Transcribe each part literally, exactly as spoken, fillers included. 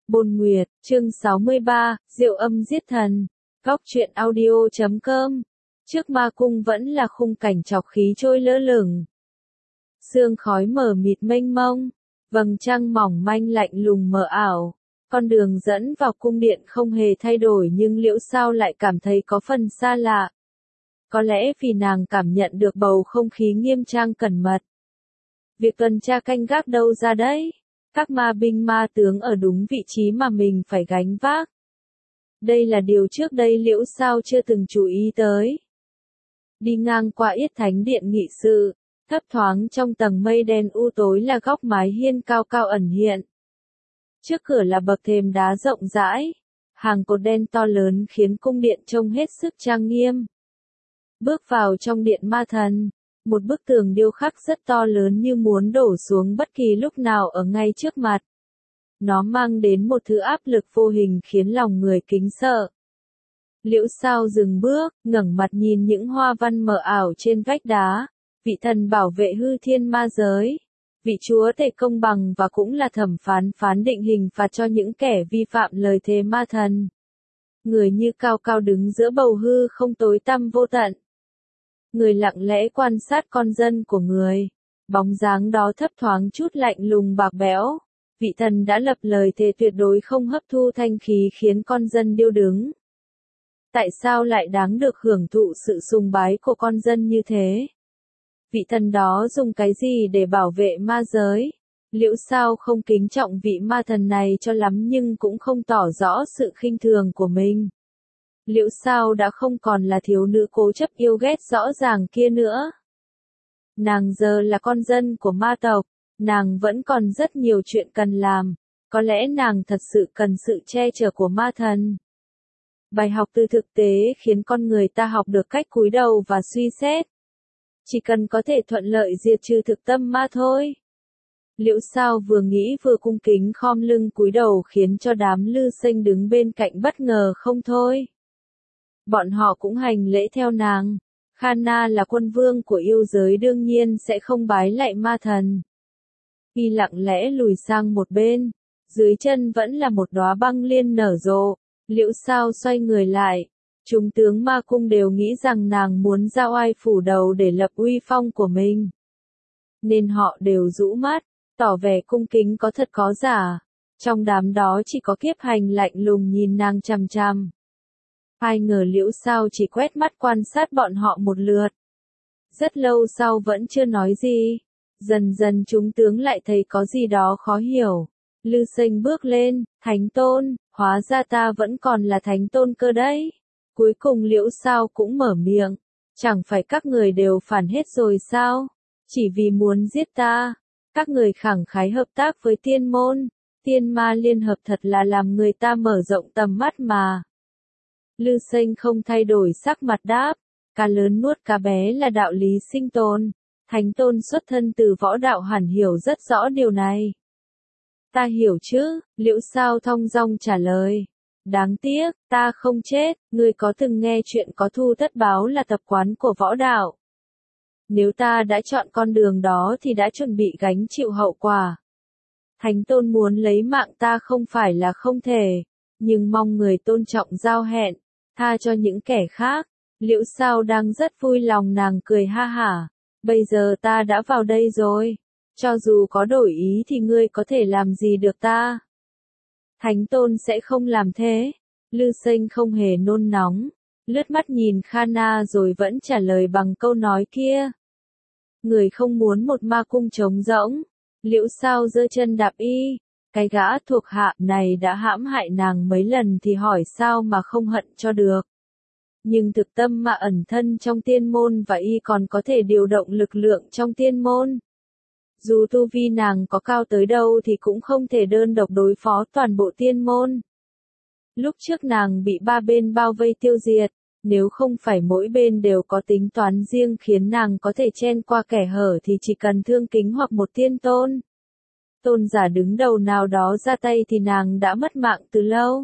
Bồn Nguyệt, chương sáu mươi ba, Diệu Âm Giết Thần. Góc truyện audio chấm com. Trước ma cung vẫn là khung cảnh chọc khí trôi lơ lửng. Sương khói mờ mịt mênh mông, vầng trăng mỏng manh lạnh lùng mờ ảo. Con đường dẫn vào cung điện không hề thay đổi nhưng Liễu Sao lại cảm thấy có phần xa lạ. Có lẽ vì nàng cảm nhận được bầu không khí nghiêm trang cẩn mật. Việc tuần tra canh gác đâu ra đấy? Các ma binh ma tướng ở đúng vị trí mà mình phải gánh vác. Đây là điều trước đây Liễu Sao chưa từng chú ý tới. Đi ngang qua Yết Thánh Điện nghị sự, thấp thoáng trong tầng mây đen u tối là góc mái hiên cao cao ẩn hiện. Trước cửa là bậc thềm đá rộng rãi, hàng cột đen to lớn khiến cung điện trông hết sức trang nghiêm. Bước vào trong điện ma thần, một bức tường điêu khắc rất to lớn như muốn đổ xuống bất kỳ lúc nào ở ngay trước mặt. Nó mang đến một thứ áp lực vô hình khiến lòng người kính sợ. Liễu Sao dừng bước, ngẩng mặt nhìn những hoa văn mờ ảo trên vách đá, vị thần bảo vệ hư thiên ma giới, vị chúa tể công bằng và cũng là thẩm phán phán định hình phạt cho những kẻ vi phạm lời thề ma thần. Người như cao cao đứng giữa bầu hư không tối tăm vô tận. Người lặng lẽ quan sát con dân của người, bóng dáng đó thấp thoáng chút lạnh lùng bạc bẽo. Vị thần đã lập lời thề tuyệt đối không hấp thu thanh khí khiến con dân điêu đứng. Tại sao lại đáng được hưởng thụ sự sùng bái của con dân như thế? Vị thần đó dùng cái gì để bảo vệ ma giới? Liễu Sao không kính trọng vị ma thần này cho lắm nhưng cũng không tỏ rõ sự khinh thường của mình. Liễu Sao đã không còn là thiếu nữ cố chấp yêu ghét rõ ràng kia nữa. Nàng giờ là con dân của ma tộc, nàng vẫn còn rất nhiều chuyện cần làm, có lẽ nàng thật sự cần sự che chở của ma thần. Bài học từ thực tế khiến con người ta học được cách cúi đầu và suy xét. Chỉ cần có thể thuận lợi diệt trừ thực tâm ma thôi. Liễu Sao vừa nghĩ vừa cung kính khom lưng cúi đầu khiến cho đám lư sinh đứng bên cạnh bất ngờ không thôi. Bọn họ cũng hành lễ theo nàng. Khana là quân vương của yêu giới đương nhiên sẽ không bái lạy ma thần. Y lặng lẽ lùi sang một bên, dưới chân vẫn là một đóa băng liên nở rộ. Liễu Sao xoay người lại, chúng tướng ma cung đều nghĩ rằng nàng muốn ra oai phủ đầu để lập uy phong của mình. Nên họ đều rũ mắt, tỏ vẻ cung kính có thật có giả. Trong đám đó chỉ có Kiếp Hành lạnh lùng nhìn nàng chằm chằm. Ai ngờ Liễu Sao chỉ quét mắt quan sát bọn họ một lượt. Rất lâu sau vẫn chưa nói gì. Dần dần chúng tướng lại thấy có gì đó khó hiểu. Lư Sinh bước lên, Thánh Tôn, hóa ra ta vẫn còn là Thánh Tôn cơ đấy. Cuối cùng Liễu Sao cũng mở miệng. Chẳng phải các người đều phản hết rồi sao? Chỉ vì muốn giết ta. Các người khẳng khái hợp tác với tiên môn. Tiên ma liên hợp thật là làm người ta mở rộng tầm mắt mà. Lư Sinh không thay đổi sắc mặt đáp. Cá lớn nuốt cá bé là đạo lý sinh tồn. Thánh Tôn xuất thân từ võ đạo hẳn hiểu rất rõ điều này. Ta hiểu chứ, Liễu Sao thong dong trả lời. Đáng tiếc, ta không chết, ngươi có từng nghe chuyện có thu tất báo là tập quán của võ đạo. Nếu ta đã chọn con đường đó thì đã chuẩn bị gánh chịu hậu quả. Thánh Tôn muốn lấy mạng ta không phải là không thể, nhưng mong người tôn trọng giao hẹn, tha cho những kẻ khác. Liễu Sao đang rất vui lòng nàng cười ha hả. Bây giờ ta đã vào đây rồi. Cho dù có đổi ý thì ngươi có thể làm gì được ta? Thánh Tôn sẽ không làm thế. Lư Sinh không hề nôn nóng. Lướt mắt nhìn Khana rồi vẫn trả lời bằng câu nói kia. Người không muốn một ma cung trống rỗng. Liễu Sao giơ chân đạp y. Cái gã thuộc hạ này đã hãm hại nàng mấy lần thì hỏi sao mà không hận cho được. Nhưng thực tâm mà ẩn thân trong tiên môn và y còn có thể điều động lực lượng trong tiên môn. Dù tu vi nàng có cao tới đâu thì cũng không thể đơn độc đối phó toàn bộ tiên môn. Lúc trước nàng bị ba bên bao vây tiêu diệt, nếu không phải mỗi bên đều có tính toán riêng khiến nàng có thể chen qua kẻ hở thì chỉ cần thương kính hoặc một tiên tôn. Tôn giả đứng đầu nào đó ra tay thì nàng đã mất mạng từ lâu.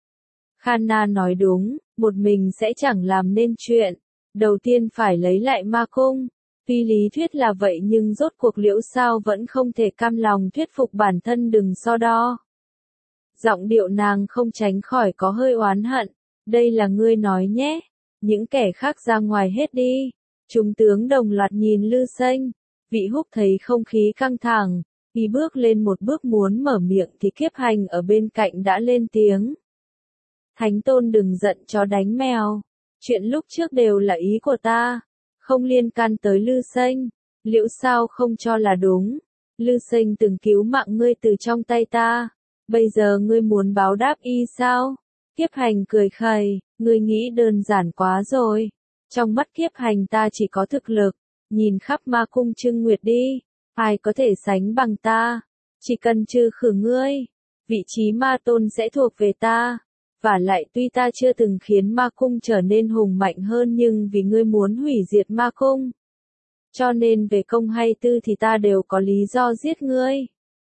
Khana nói đúng, một mình sẽ chẳng làm nên chuyện. Đầu tiên phải lấy lại ma cung. Tuy lý thuyết là vậy nhưng rốt cuộc Liễu Sao vẫn không thể cam lòng thuyết phục bản thân đừng so đo. Giọng điệu nàng không tránh khỏi có hơi oán hận. Đây là ngươi nói nhé. Những kẻ khác ra ngoài hết đi. Chúng tướng đồng loạt nhìn Lư Xanh. Vị Húc thấy không khí căng thẳng. Y bước lên một bước muốn mở miệng thì Kiếp Hành ở bên cạnh đã lên tiếng. Thánh Tôn đừng giận chó đánh mèo. Chuyện lúc trước đều là ý của ta. Không liên can tới Lư Xanh. Liễu sao không cho là đúng. Lư Xanh từng cứu mạng ngươi từ trong tay ta. Bây giờ ngươi muốn báo đáp y sao? Kiếp Hành cười khẩy, ngươi nghĩ đơn giản quá rồi. Trong mắt Kiếp Hành ta chỉ có thực lực. Nhìn khắp ma cung Trưng Nguyệt đi. Ai có thể sánh bằng ta? Chỉ cần trừ khử ngươi. Vị trí ma tôn sẽ thuộc về ta. Và lại tuy ta chưa từng khiến ma cung trở nên hùng mạnh hơn nhưng vì ngươi muốn hủy diệt ma cung. Cho nên về công hay tư thì ta đều có lý do giết ngươi.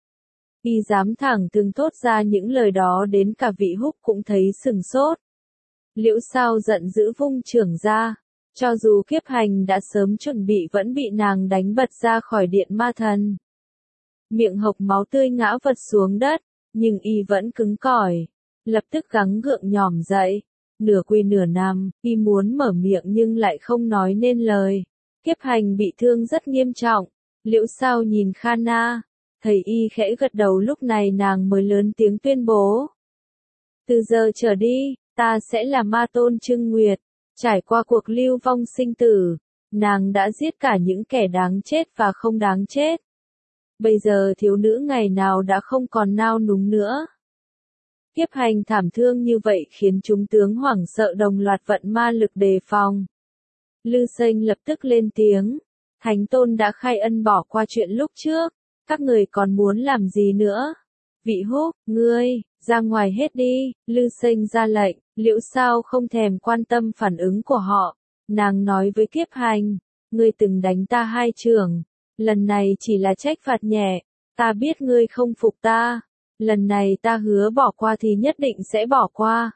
Y dám thẳng từng thốt ra những lời đó đến cả vị Húc cũng thấy sừng sốt. Liễu sao giận dữ vung chưởng ra. Cho dù Kiếp Hành đã sớm chuẩn bị vẫn bị nàng đánh bật ra khỏi điện ma thần. Miệng hộc máu tươi ngã vật xuống đất, nhưng y vẫn cứng cỏi. Lập tức gắng gượng nhòm dậy. Nửa quỳ nửa nằm, y muốn mở miệng nhưng lại không nói nên lời. Kiếp Hành bị thương rất nghiêm trọng. Liễu sao nhìn Khana. Thấy y khẽ gật đầu lúc này nàng mới lớn tiếng tuyên bố. Từ giờ trở đi, ta sẽ là ma tôn Trưng Nguyệt. Trải qua cuộc lưu vong sinh tử, nàng đã giết cả những kẻ đáng chết và không đáng chết. Bây giờ thiếu nữ ngày nào đã không còn nao núng nữa. Kiếp Hành thảm thương như vậy khiến chúng tướng hoảng sợ đồng loạt vận ma lực đề phòng. Lư Xanh lập tức lên tiếng. Thánh Tôn đã khai ân bỏ qua chuyện lúc trước. Các người còn muốn làm gì nữa? Vị Húc, ngươi, ra ngoài hết đi. Lư Xanh ra lệnh. Liễu sao không thèm quan tâm phản ứng của họ. Nàng nói với Kiếp Hành. Ngươi từng đánh ta hai chưởng. Lần này chỉ là trách phạt nhẹ. Ta biết ngươi không phục ta. Lần này ta hứa bỏ qua thì nhất định sẽ bỏ qua.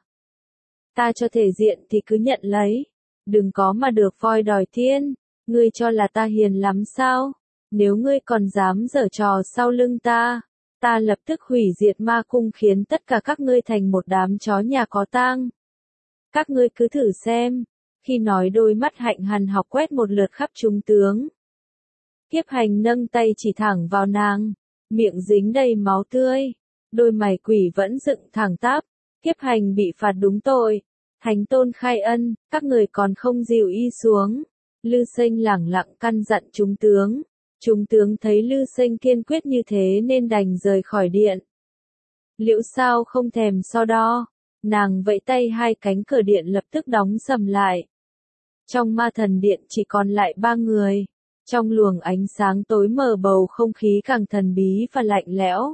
Ta cho thể diện thì cứ nhận lấy. Đừng có mà được voi đòi thiên. Ngươi cho là ta hiền lắm sao? Nếu ngươi còn dám giở trò sau lưng ta, ta lập tức hủy diệt ma cung khiến tất cả các ngươi thành một đám chó nhà có tang. Các ngươi cứ thử xem. Khi nói đôi mắt Hạnh Hàn học quét một lượt khắp chúng tướng. Kiếp Hành nâng tay chỉ thẳng vào nàng. Miệng dính đầy máu tươi. Đôi mày quỷ vẫn dựng thẳng tắp. Kiếp Hành bị phạt đúng tội. Thánh Tôn khai ân, các người còn không dìu y xuống. Lư Xanh lẳng lặng căn dặn chúng tướng. Chúng tướng thấy Lư Xanh kiên quyết như thế nên đành rời khỏi điện. Liễu sao không thèm so đo. Nàng vẫy tay hai cánh cửa điện lập tức đóng sầm lại. Trong ma thần điện chỉ còn lại ba người. Trong luồng ánh sáng tối mờ bầu không khí càng thần bí và lạnh lẽo.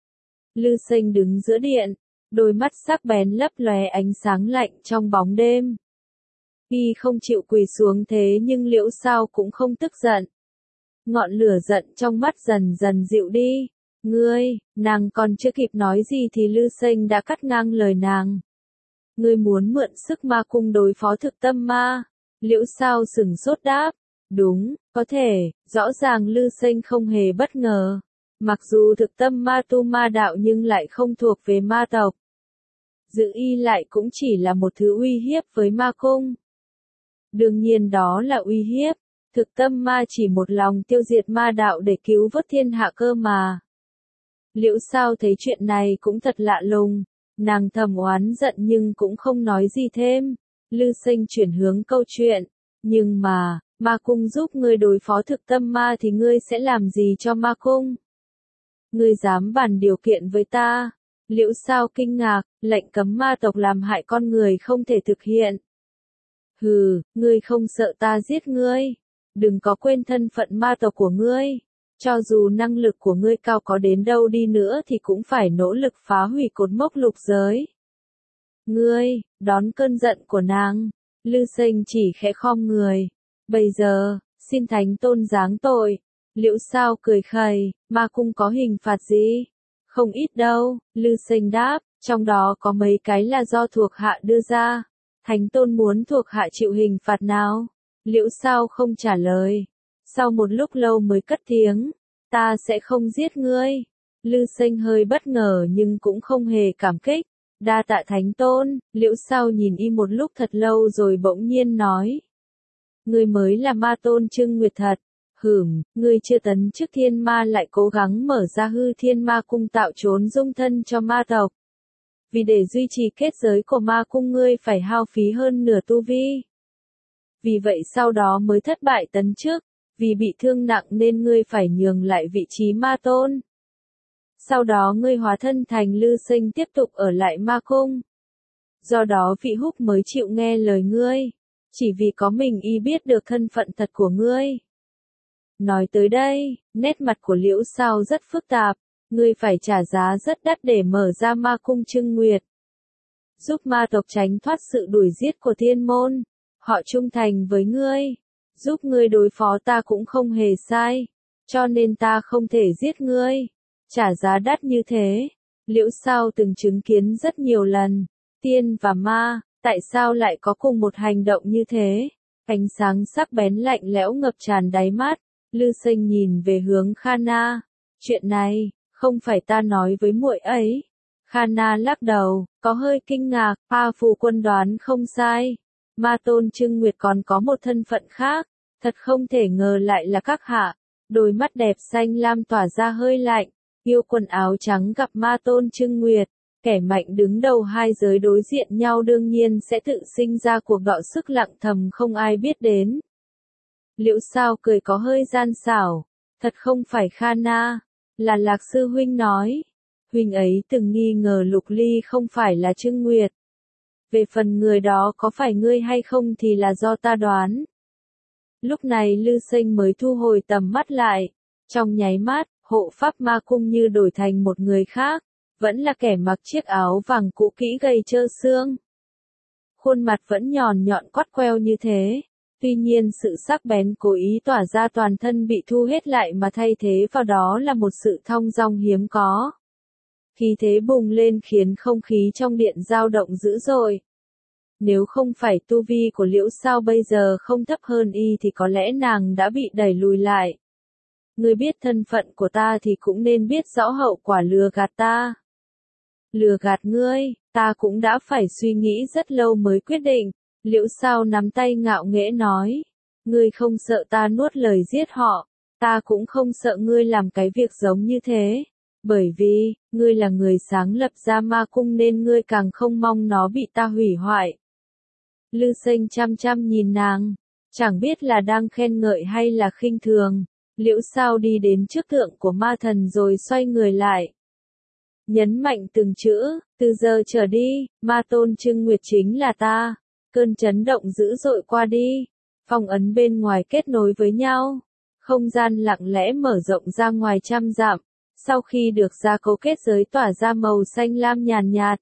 Lư Xanh đứng giữa điện. Đôi mắt sắc bén lấp lóe ánh sáng lạnh trong bóng đêm. Y không chịu quỳ xuống thế nhưng Liễu sao cũng không tức giận. Ngọn lửa giận trong mắt dần dần dịu đi. Ngươi, nàng còn chưa kịp nói gì thì Lư Xanh đã cắt ngang lời nàng. Ngươi muốn mượn sức ma cung đối phó thực tâm ma. Liễu sao sừng sốt đáp. Đúng, có thể, rõ ràng Lư Xanh không hề bất ngờ. Mặc dù thực tâm ma tu ma đạo nhưng lại không thuộc về ma tộc. Giữ y lại cũng chỉ là một thứ uy hiếp với ma cung. Đương nhiên đó là uy hiếp. Thực tâm ma chỉ một lòng tiêu diệt ma đạo để cứu vớt thiên hạ cơ mà. Liễu sao thấy chuyện này cũng thật lạ lùng. Nàng thầm oán giận nhưng cũng không nói gì thêm. Lư Xanh chuyển hướng câu chuyện. Nhưng mà, ma cung giúp ngươi đối phó thực tâm ma thì ngươi sẽ làm gì cho ma cung? Ngươi dám bàn điều kiện với ta? Liễu sao kinh ngạc, lệnh cấm ma tộc làm hại con người không thể thực hiện. Hừ, ngươi không sợ ta giết ngươi? Đừng có quên thân phận ma tộc của ngươi. Cho dù năng lực của ngươi cao có đến đâu đi nữa thì cũng phải nỗ lực phá hủy cột mốc lục giới. Ngươi, đón cơn giận của nàng. Lư Xanh chỉ khẽ khom người. Bây giờ, xin Thánh Tôn giáng tội. Liễu sao cười khẩy, ma cung có hình phạt gì? Không ít đâu, Lư Xanh đáp, trong đó có mấy cái là do thuộc hạ đưa ra. Thánh Tôn muốn thuộc hạ chịu hình phạt nào? Liễu sao không trả lời. Sau một lúc lâu mới cất tiếng, ta sẽ không giết ngươi. Lư Xanh hơi bất ngờ nhưng cũng không hề cảm kích. Đa tạ thánh tôn, Liễu Sao nhìn y một lúc thật lâu rồi bỗng nhiên nói. Ngươi mới là ma tôn Trưng Nguyệt thật. Hửm, ngươi chưa tấn chức thiên ma lại cố gắng mở ra hư thiên ma cung tạo trốn dung thân cho ma tộc. Vì để duy trì kết giới của ma cung ngươi phải hao phí hơn nửa tu vi. Vì vậy sau đó mới thất bại tấn chức, vì bị thương nặng nên ngươi phải nhường lại vị trí ma tôn. Sau đó ngươi hóa thân thành Lư Xanh tiếp tục ở lại ma cung. Do đó vị húc mới chịu nghe lời ngươi, chỉ vì có mình y biết được thân phận thật của ngươi. Nói tới đây, nét mặt của Liễu Sao rất phức tạp, ngươi phải trả giá rất đắt để mở ra ma cung Trưng Nguyệt. Giúp ma tộc tránh thoát sự đuổi giết của thiên môn, họ trung thành với ngươi, giúp ngươi đối phó ta cũng không hề sai, cho nên ta không thể giết ngươi. Trả giá đắt như thế, Liễu Sao từng chứng kiến rất nhiều lần, tiên và ma, tại sao lại có cùng một hành động như thế? Ánh sáng sắc bén lạnh lẽo ngập tràn đáy mắt, Lư Xanh nhìn về hướng Khana. Chuyện này, không phải ta nói với muội ấy. Khana lắc đầu, có hơi kinh ngạc, A Phù Quân đoán không sai. Ma tôn Trưng Nguyệt còn có một thân phận khác, thật không thể ngờ lại là các hạ. Đôi mắt đẹp xanh lam tỏa ra hơi lạnh, yêu quần áo trắng gặp ma tôn Trưng Nguyệt. Kẻ mạnh đứng đầu hai giới đối diện nhau đương nhiên sẽ tự sinh ra cuộc đọ sức lặng thầm không ai biết đến. Liễu Sao cười có hơi gian xảo, thật không phải Khana, là Lạc sư huynh nói. Huynh ấy từng nghi ngờ Lục Ly không phải là Trưng Nguyệt. Về phần người đó có phải ngươi hay không thì là do ta đoán. Lúc này Lư Xanh mới thu hồi tầm mắt lại, trong nháy mắt, hộ pháp ma cung như đổi thành một người khác. Vẫn là kẻ mặc chiếc áo vàng cũ kỹ gầy trơ xương. Khuôn mặt vẫn nhòn nhọn quắt queo như thế, tuy nhiên sự sắc bén cố ý tỏa ra toàn thân bị thu hết lại mà thay thế vào đó là một sự thong dong hiếm có. Khí thế bùng lên khiến không khí trong điện dao động dữ dội. Nếu không phải tu vi của Liễu Sao bây giờ không thấp hơn y thì có lẽ nàng đã bị đẩy lùi lại. Ngươi biết thân phận của ta thì cũng nên biết rõ hậu quả lừa gạt ta. Lừa gạt ngươi, ta cũng đã phải suy nghĩ rất lâu mới quyết định. Liễu Sao nắm tay ngạo nghễ nói. Ngươi không sợ ta nuốt lời giết họ, ta cũng không sợ ngươi làm cái việc giống như thế. Bởi vì, ngươi là người sáng lập ra ma cung nên ngươi càng không mong nó bị ta hủy hoại. Lư Xanh chăm chăm nhìn nàng, chẳng biết là đang khen ngợi hay là khinh thường. Liễu Sao đi đến trước tượng của ma thần rồi xoay người lại. Nhấn mạnh từng chữ, từ giờ trở đi, ma tôn Trưng Nguyệt chính là ta. Cơn chấn động dữ dội qua đi, phong ấn bên ngoài kết nối với nhau. Không gian lặng lẽ mở rộng ra ngoài trăm dặm, sau khi được gia cố kết giới tỏa ra màu xanh lam nhàn nhạt.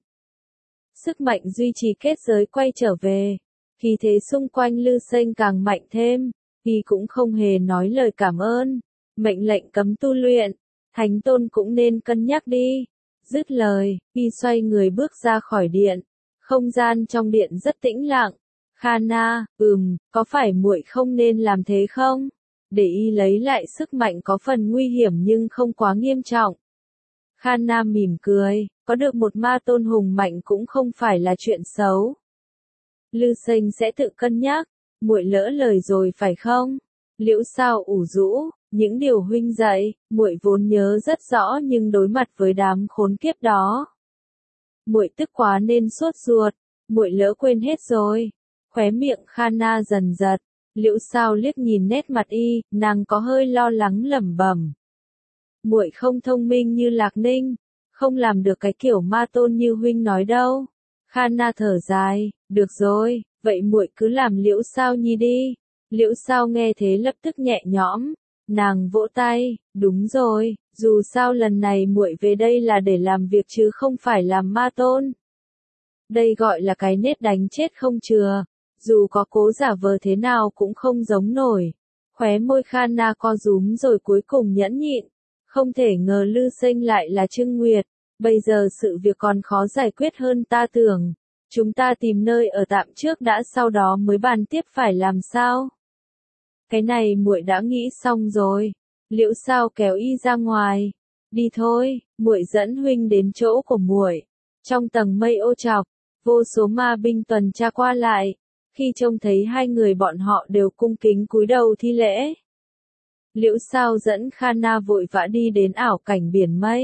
Sức mạnh duy trì kết giới quay trở về, khí thế xung quanh Lư Xanh càng mạnh thêm, y cũng không hề nói lời cảm ơn. Mệnh lệnh cấm tu luyện, thánh tôn cũng nên cân nhắc đi. Dứt lời, y xoay người bước ra khỏi điện. Không gian trong điện rất tĩnh lặng. Khana, ừm, có phải muội không nên làm thế không? Để y lấy lại sức mạnh có phần nguy hiểm nhưng không quá nghiêm trọng. Khana mỉm cười, có được một ma tôn hùng mạnh cũng không phải là chuyện xấu. Lư Xanh sẽ tự cân nhắc, muội lỡ lời rồi phải không? Liễu Sao ủ rũ, những điều huynh dạy, muội vốn nhớ rất rõ nhưng đối mặt với đám khốn kiếp đó. Muội tức quá nên sốt ruột, muội lỡ quên hết rồi. Khóe miệng Khana dần giật, Liễu Sao liếc nhìn nét mặt y, nàng có hơi lo lắng lẩm bẩm. Muội không thông minh như Lạc Ninh, không làm được cái kiểu ma tôn như huynh nói đâu. Khana thở dài, được rồi, vậy muội cứ làm Liễu Sao nhi đi. Liễu Sao nghe thế lập tức nhẹ nhõm, nàng vỗ tay, đúng rồi, dù sao lần này muội về đây là để làm việc chứ không phải làm ma tôn. Đây gọi là cái nết đánh chết không chừa, dù có cố giả vờ thế nào cũng không giống nổi. Khóe môi Khana co rúm rồi cuối cùng nhẫn nhịn, không thể ngờ Lư Xanh lại là Trưng Nguyệt, bây giờ sự việc còn khó giải quyết hơn ta tưởng. Chúng ta tìm nơi ở tạm trước đã sau đó mới bàn tiếp phải làm sao. Cái này muội đã nghĩ xong rồi. Liễu Sao kéo y ra ngoài. Đi thôi, muội dẫn huynh đến chỗ của muội. Trong tầng mây ô trọc, vô số ma binh tuần tra qua lại, khi trông thấy hai người bọn họ đều cung kính cúi đầu thi lễ. Liễu Sao dẫn Khana vội vã đi đến ảo cảnh biển mây.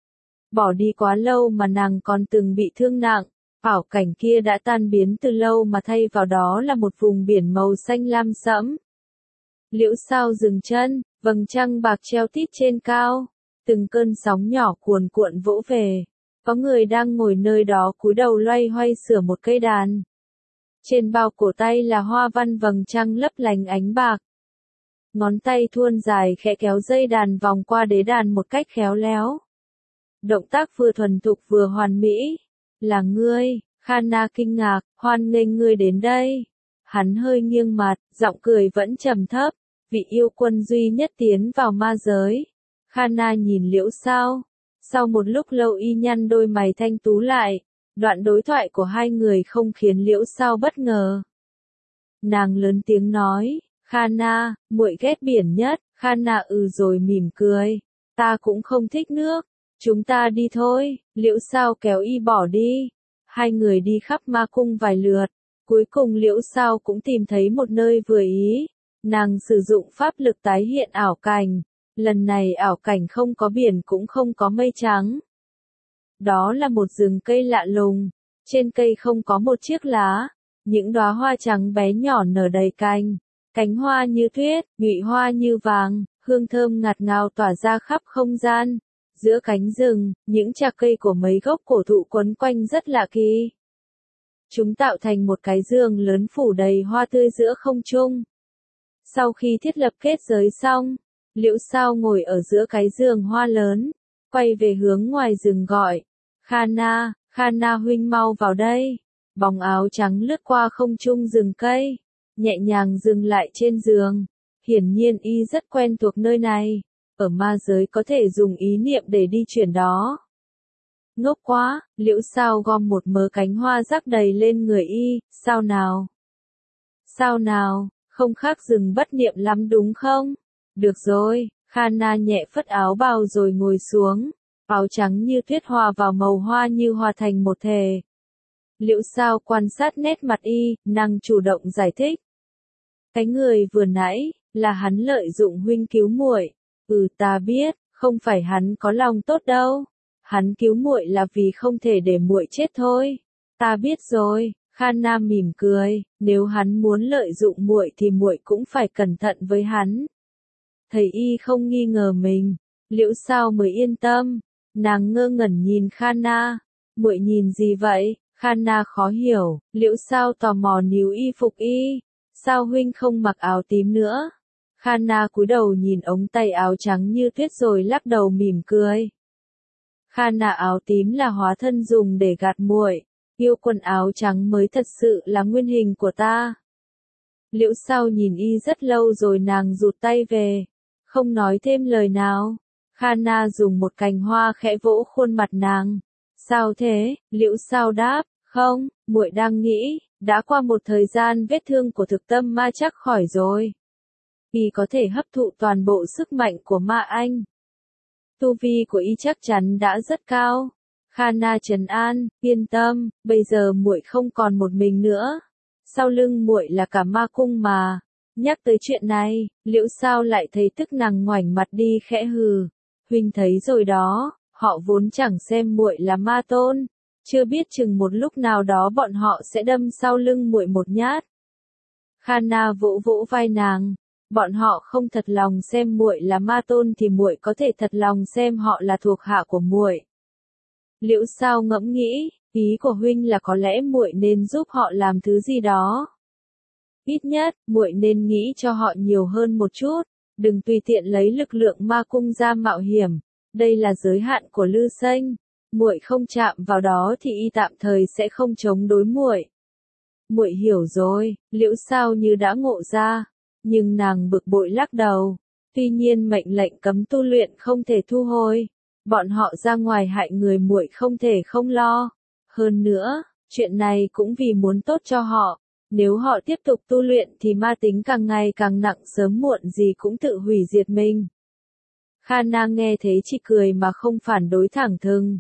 Bỏ đi quá lâu mà nàng còn từng bị thương nặng, ảo cảnh kia đã tan biến từ lâu mà thay vào đó là một vùng biển màu xanh lam sẫm. Liễu Sao dừng chân, vầng trăng bạc treo tít trên cao, từng cơn sóng nhỏ cuồn cuộn vỗ về. Có người đang ngồi nơi đó cúi đầu loay hoay sửa một cây đàn. Trên bao cổ tay là hoa văn vầng trăng lấp lánh ánh bạc. Ngón tay thuôn dài khẽ kéo dây đàn vòng qua đế đàn một cách khéo léo. Động tác vừa thuần thục vừa hoàn mỹ. Là ngươi, Khana kinh ngạc, hoan nghênh ngươi đến đây. Hắn hơi nghiêng mặt, giọng cười vẫn trầm thấp, vị yêu quân duy nhất tiến vào ma giới. Khana nhìn Liễu Sao. Sau một lúc lâu y nhăn đôi mày thanh tú lại, đoạn đối thoại của hai người không khiến Liễu Sao bất ngờ. Nàng lớn tiếng nói, Khana, muội ghét biển nhất. Khana ừ rồi mỉm cười, ta cũng không thích nước, chúng ta đi thôi. Liễu Sao kéo y bỏ đi. Hai người đi khắp ma cung vài lượt, cuối cùng Liễu Sao cũng tìm thấy một nơi vừa ý. Nàng sử dụng pháp lực tái hiện ảo cảnh. Lần này ảo cảnh không có biển cũng không có mây trắng. Đó là một rừng cây lạ lùng, trên cây không có một chiếc lá, những đóa hoa trắng bé nhỏ nở đầy cành, cánh hoa như tuyết, nhụy hoa như vàng, hương thơm ngạt ngào tỏa ra khắp không gian. Giữa cánh rừng, những chạc cây của mấy gốc cổ thụ quấn quanh rất lạ kỳ. Chúng tạo thành một cái giường lớn phủ đầy hoa tươi giữa không trung. Sau khi thiết lập kết giới xong, Liễu Sao ngồi ở giữa cái giường hoa lớn, quay về hướng ngoài rừng gọi, Khana, Khana huynh mau vào đây. Bóng áo trắng lướt qua không trung rừng cây, nhẹ nhàng dừng lại trên giường. Hiển nhiên y rất quen thuộc nơi này, ở ma giới có thể dùng ý niệm để đi chuyển đó. Ngốc quá, Liễu Sao gom một mớ cánh hoa rắc đầy lên người y, sao nào? Sao nào, không khác rừng bất niệm lắm đúng không? Được rồi, Khana nhẹ phất áo bào rồi ngồi xuống, áo trắng như tuyết hòa vào màu hoa như hòa thành một thể. Liễu Sao quan sát nét mặt y, nàng chủ động giải thích. Cái người vừa nãy, là hắn lợi dụng huynh cứu muội. Ừ ta biết, không phải hắn có lòng tốt đâu. Hắn cứu muội là vì không thể để muội chết thôi. Ta biết rồi, Khana mỉm cười, nếu hắn muốn lợi dụng muội thì muội cũng phải cẩn thận với hắn. Thấy y không nghi ngờ mình, Liễu Sao mới yên tâm. Nàng ngơ ngẩn nhìn Khana. Muội nhìn gì vậy? Khana khó hiểu. Liễu Sao tò mò níu y phục y. Sao huynh không mặc áo tím nữa? Khana cúi đầu nhìn ống tay áo trắng như tuyết rồi lắc đầu mỉm cười. Khana áo tím là hóa thân dùng để gạt muội, yêu quần áo trắng mới thật sự là nguyên hình của ta. Liễu Sao nhìn y rất lâu rồi nàng rụt tay về, không nói thêm lời nào. Khana dùng một cành hoa khẽ vỗ khuôn mặt nàng. Sao thế? Liễu Sao đáp, không, muội đang nghĩ, đã qua một thời gian vết thương của thực tâm ma chắc khỏi rồi. Y có thể hấp thụ toàn bộ sức mạnh của ma anh. Tu vi của y chắc chắn đã rất cao. Khana trấn an, yên tâm, bây giờ muội không còn một mình nữa. Sau lưng muội là cả ma cung mà. Nhắc tới chuyện này, Liễu Sao lại thấy tức nàng ngoảnh mặt đi khẽ hừ. Huynh thấy rồi đó, họ vốn chẳng xem muội là ma tôn, chưa biết chừng một lúc nào đó bọn họ sẽ đâm sau lưng muội một nhát. Khana vỗ vỗ vai nàng, bọn họ không thật lòng xem muội là ma tôn thì muội có thể thật lòng xem họ là thuộc hạ của muội. Liễu Sao ngẫm nghĩ, ý của huynh là có lẽ muội nên giúp họ làm thứ gì đó. Ít nhất, muội nên nghĩ cho họ nhiều hơn một chút, đừng tùy tiện lấy lực lượng ma cung ra mạo hiểm, đây là giới hạn của Lư Sênh, muội không chạm vào đó thì y tạm thời sẽ không chống đối muội. Muội hiểu rồi, Liễu Sao như đã ngộ ra, nhưng nàng bực bội lắc đầu, tuy nhiên mệnh lệnh cấm tu luyện không thể thu hồi, bọn họ ra ngoài hại người muội không thể không lo. Hơn nữa, chuyện này cũng vì muốn tốt cho họ. Nếu họ tiếp tục tu luyện thì ma tính càng ngày càng nặng sớm muộn gì cũng tự hủy diệt mình. Khana nghe thế chỉ cười mà không phản đối thẳng thừng.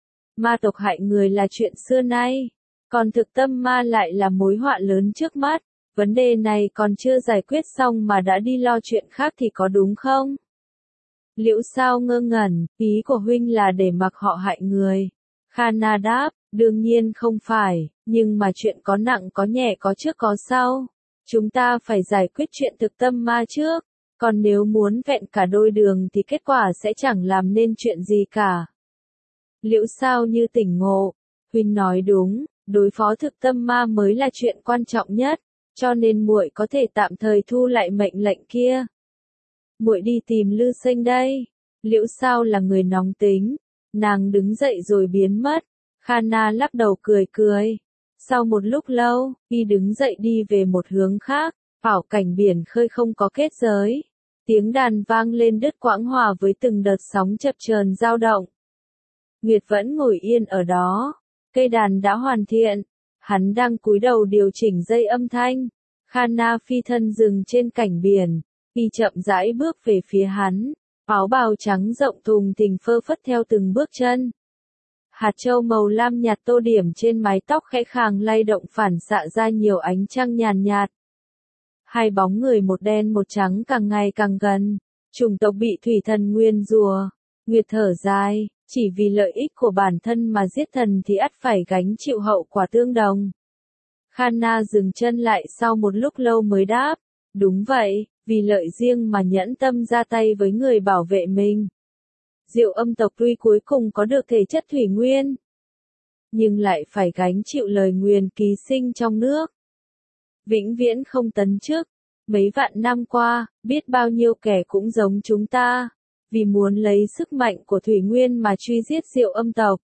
Ma tộc hại người là chuyện xưa nay, còn thực tâm ma lại là mối họa lớn trước mắt. Vấn đề này còn chưa giải quyết xong mà đã đi lo chuyện khác thì có đúng không? Liễu Sao ngơ ngẩn, ý của huynh là để mặc họ hại người. Khana đáp, đương nhiên không phải, nhưng mà chuyện có nặng có nhẹ có trước có sau. Chúng ta phải giải quyết chuyện thực tâm ma trước, còn nếu muốn vẹn cả đôi đường thì kết quả sẽ chẳng làm nên chuyện gì cả. Liễu Sao như tỉnh ngộ, huynh nói đúng, đối phó thực tâm ma mới là chuyện quan trọng nhất, cho nên muội có thể tạm thời thu lại mệnh lệnh kia. Muội đi tìm Lư Sinh đây. Liễu Sao là người nóng tính, nàng đứng dậy rồi biến mất. Khana lắc đầu cười cười. Sau một lúc lâu, y đứng dậy đi về một hướng khác, bảo cảnh biển khơi không có kết giới. Tiếng đàn vang lên đứt quãng hòa với từng đợt sóng chập chờn dao động. Nguyệt vẫn ngồi yên ở đó, cây đàn đã hoàn thiện, hắn đang cúi đầu điều chỉnh dây âm thanh. Khana phi thân dừng trên cảnh biển, y chậm rãi bước về phía hắn, áo bào trắng rộng thùng thình phơ phất theo từng bước chân. Hạt châu màu lam nhạt tô điểm trên mái tóc khẽ khàng lay động phản xạ ra nhiều ánh trăng nhàn nhạt. Hai bóng người một đen một trắng càng ngày càng gần, chủng tộc bị thủy thần nguyên rùa. Nguyệt thở dài, chỉ vì lợi ích của bản thân mà giết thần thì ắt phải gánh chịu hậu quả tương đồng. Khana dừng chân lại sau một lúc lâu mới đáp, đúng vậy, vì lợi riêng mà nhẫn tâm ra tay với người bảo vệ mình. Diệu Âm tộc tuy cuối cùng có được thể chất thủy nguyên, nhưng lại phải gánh chịu lời nguyền ký sinh trong nước. Vĩnh viễn không tấn chức, mấy vạn năm qua, biết bao nhiêu kẻ cũng giống chúng ta, vì muốn lấy sức mạnh của thủy nguyên mà truy giết Diệu Âm tộc.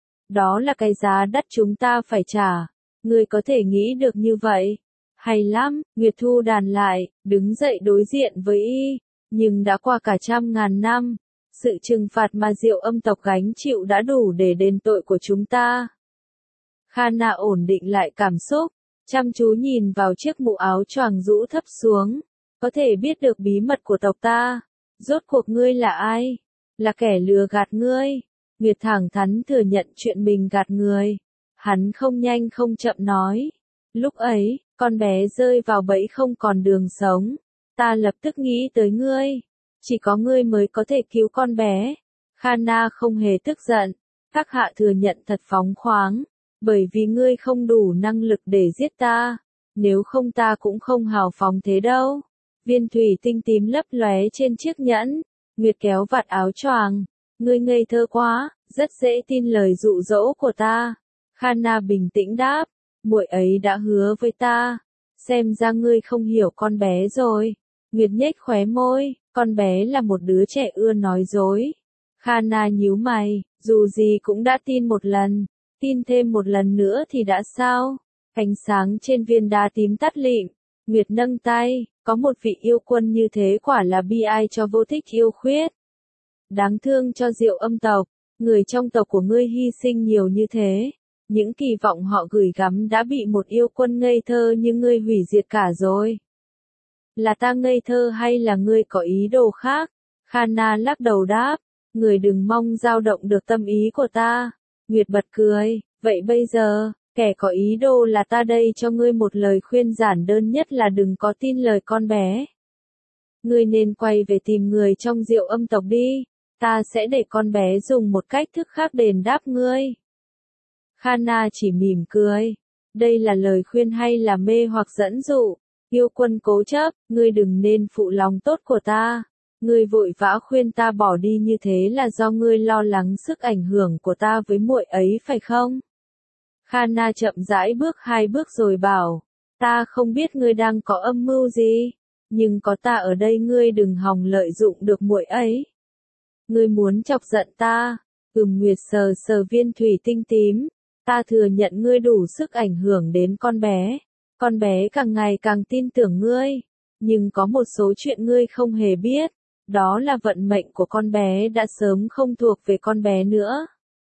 Đó là cái giá đắt chúng ta phải trả. Ngươi có thể nghĩ được như vậy. Hay lắm, Nguyệt thu đàn lại, đứng dậy đối diện với y, nhưng đã qua cả trăm ngàn năm. Sự trừng phạt mà Diệu Âm tộc gánh chịu đã đủ để đền tội của chúng ta. Khana ổn định lại cảm xúc, chăm chú nhìn vào chiếc mũ áo choàng rũ thấp xuống. Có thể biết được bí mật của tộc ta. Rốt cuộc ngươi là ai? Là kẻ lừa gạt ngươi. Nguyệt thẳng thắn thừa nhận chuyện mình gạt người. Hắn không nhanh không chậm nói. Lúc ấy, con bé rơi vào bẫy không còn đường sống. Ta lập tức nghĩ tới ngươi. Chỉ có ngươi mới có thể cứu con bé. Khana không hề tức giận. Các hạ thừa nhận thật phóng khoáng. Bởi vì ngươi không đủ năng lực để giết ta. Nếu không ta cũng không hào phóng thế đâu. Viên thủy tinh tím lấp lóe trên chiếc nhẫn. Nguyệt kéo vạt áo choàng. Ngươi ngây thơ quá, rất dễ tin lời dụ dỗ của ta. Khana bình tĩnh đáp. Muội ấy đã hứa với ta. Xem ra ngươi không hiểu con bé rồi. Nguyệt nhếch khóe môi. Con bé là một đứa trẻ ưa nói dối. Khana nhíu mày. Dù gì cũng đã tin một lần. Tin thêm một lần nữa thì đã sao? Ánh sáng trên viên đá tím tắt lịm. Nguyệt nâng tay. Có một vị yêu quân như thế quả là bi ai cho vô thích yêu khuyết. Đáng thương cho Diệu Âm tộc. Người trong tộc của ngươi hy sinh nhiều như thế. Những kỳ vọng họ gửi gắm đã bị một yêu quân ngây thơ như ngươi hủy diệt cả rồi. Là ta ngây thơ hay là ngươi có ý đồ khác? Khana lắc đầu đáp. Người đừng mong dao động được tâm ý của ta. Nguyệt bật cười. Vậy bây giờ, kẻ có ý đồ là ta đây cho ngươi một lời khuyên giản đơn nhất là đừng có tin lời con bé. Ngươi nên quay về tìm người trong Diệu Âm tộc đi. Ta sẽ để con bé dùng một cách thức khác đền đáp ngươi. Khana chỉ mỉm cười. Đây là lời khuyên hay là mê hoặc dẫn dụ? Yêu quân cố chấp, ngươi đừng nên phụ lòng tốt của ta. Ngươi vội vã khuyên ta bỏ đi như thế là do ngươi lo lắng sức ảnh hưởng của ta với muội ấy phải không? Khana chậm rãi bước hai bước rồi bảo. Ta không biết ngươi đang có âm mưu gì. Nhưng có ta ở đây ngươi đừng hòng lợi dụng được muội ấy. Ngươi muốn chọc giận ta. Ừm Nguyệt sờ sờ viên thủy tinh tím. Ta thừa nhận ngươi đủ sức ảnh hưởng đến con bé. Con bé càng ngày càng tin tưởng ngươi. Nhưng có một số chuyện ngươi không hề biết. Đó là vận mệnh của con bé đã sớm không thuộc về con bé nữa.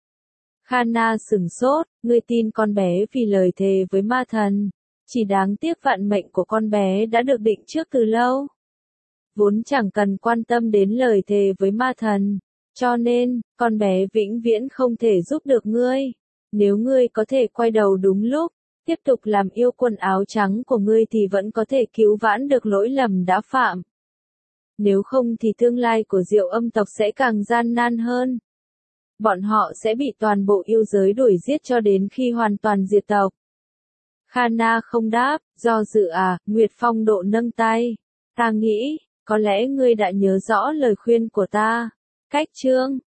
Khana sửng sốt, ngươi tin con bé vì lời thề với ma thần. Chỉ đáng tiếc vận mệnh của con bé đã được định trước từ lâu. vốn chẳng cần quan tâm đến lời thề với ma thần. Cho nên, con bé vĩnh viễn không thể giúp được ngươi. Nếu ngươi có thể quay đầu đúng lúc, tiếp tục làm yêu quần áo trắng của ngươi thì vẫn có thể cứu vãn được lỗi lầm đã phạm. Nếu không thì tương lai của Diệu Âm tộc sẽ càng gian nan hơn. Bọn họ sẽ bị toàn bộ yêu giới đuổi giết cho đến khi hoàn toàn diệt tộc. Khana không đáp, do dự à, Nguyệt Phong Độ nâng tay. Ta nghĩ, có lẽ ngươi đã nhớ rõ lời khuyên của ta. Cách chương